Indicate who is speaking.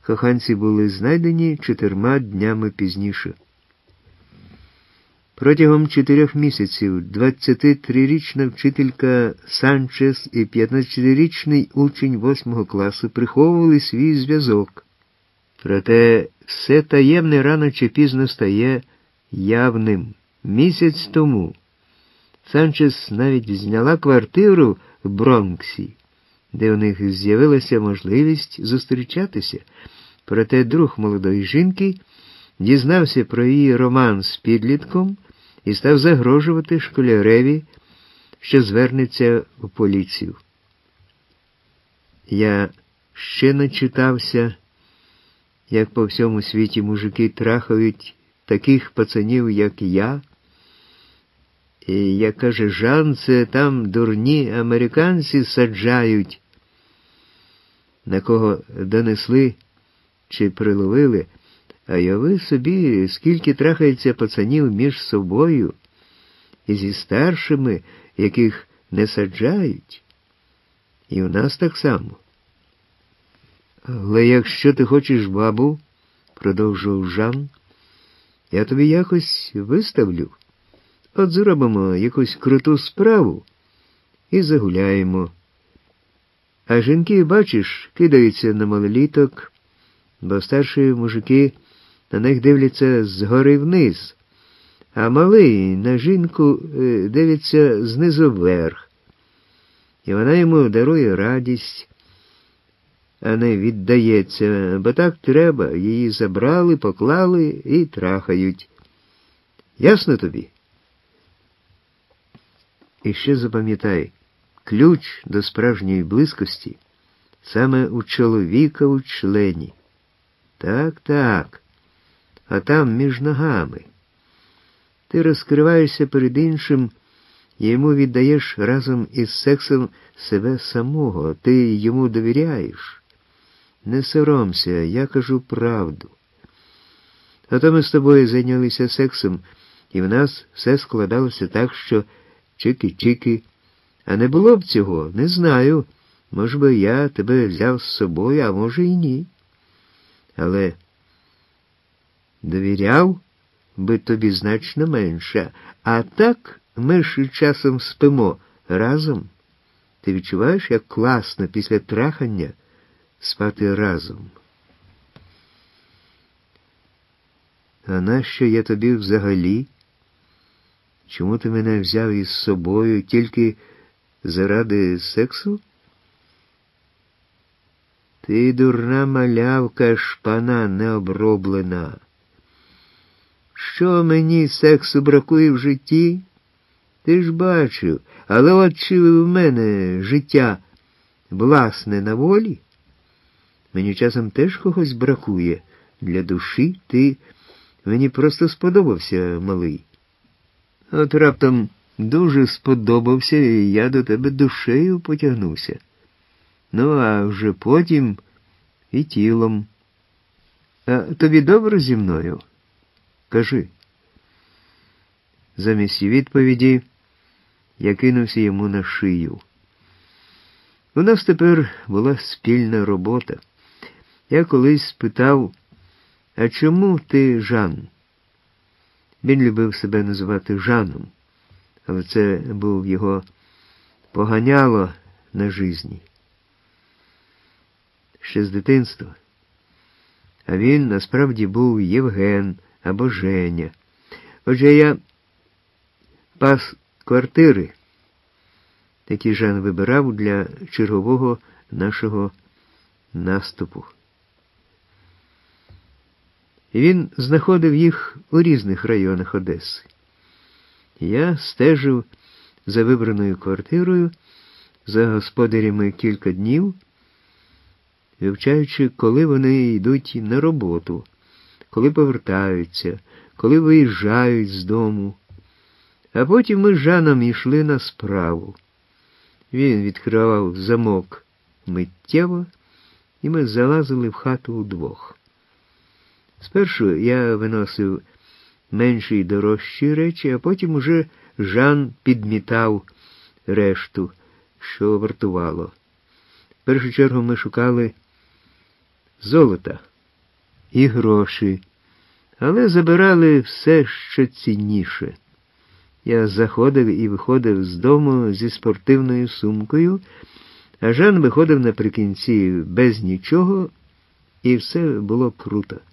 Speaker 1: Коханці були знайдені 4 днями пізніше. Протягом 4 місяців 23-річна вчителька Санчес і 15-річний учень 8 класу приховували свій зв'язок. Проте все таємне рано чи пізно стає явним. Місяць тому Санчес навіть зняла квартиру в Бронксі, де у них з'явилася можливість зустрічатися. Проте друг молодої жінки дізнався про її роман з підлітком і став загрожувати школяреві, що звернеться в поліцію. Я ще начитався, як по всьому світі мужики трахають таких пацанів, як я. І, як каже Жан, це там дурні американці саджають, на кого донесли чи приловили. А уяви собі, скільки трахається пацанів між собою і зі старшими, яких не саджають. І у нас так само. Але якщо ти хочеш бабу, продовжував Жан, я тобі якось виставлю. От зробимо якусь круту справу і загуляємо. А жінки, бачиш, кидаються на малоліток, бо старші мужики на них дивляться згори вниз, а малий на жінку дивиться знизу вверх. І вона йому дарує радість, а не віддається, бо так треба, її забрали, поклали і трахають. Ясно тобі? І ще запам'ятай, ключ до справжньої близькості саме у чоловіка у члені. Так, а там між ногами. Ти розкриваєшся перед іншим, і йому віддаєш разом із сексом себе самого, ти йому довіряєш. Не соромся, я кажу правду. А то ми з тобою зайнялися сексом, і в нас все складалося так, що чики-чики. А не було б цього, не знаю. Може би я тебе взяв з собою, а може і ні. Але довіряв би тобі значно менше. А так ми ж часом спимо разом. Ти відчуваєш, як класно після трахання спати разом? А нащо я тобі взагалі? Чому ти мене взяв із собою тільки заради сексу? Ти дурна малявка, шпана необроблена. Що мені сексу бракує в житті? Ти ж бачив, але от чи в мене життя власне на волі? Мені часом теж когось бракує. Для душі ти мені просто сподобався, малий. От раптом дуже сподобався, і я до тебе душею потягнувся. Ну, а вже потім і тілом. А тобі добре зі мною? Кажи. Замість відповіді я кинувся йому на шию. У нас тепер була спільна робота. Я колись спитав, а чому ти Жан? Він любив себе називати Жаном, але це був його поганяло на житті. Ще з дитинства. А він насправді був Євген або Женя. Отже, я пас квартири, які Жан вибирав для чергового нашого наступу. І він знаходив їх у різних районах Одеси. Я стежив за вибраною квартирою, за господарями кілька днів, вивчаючи, коли вони йдуть на роботу, коли повертаються, коли виїжджають з дому. А потім ми з Жаном йшли на справу. Він відкривав замок миттєво, і ми залазили в хату удвох. Спершу я виносив менші й дорожчі речі, а потім уже Жан підмітав решту, що вартувало. В першу чергу ми шукали золота. і гроші, але забирали все, що цінніше. Я заходив і виходив з дому зі спортивною сумкою, а Жан виходив наприкінці без нічого, і все було круто.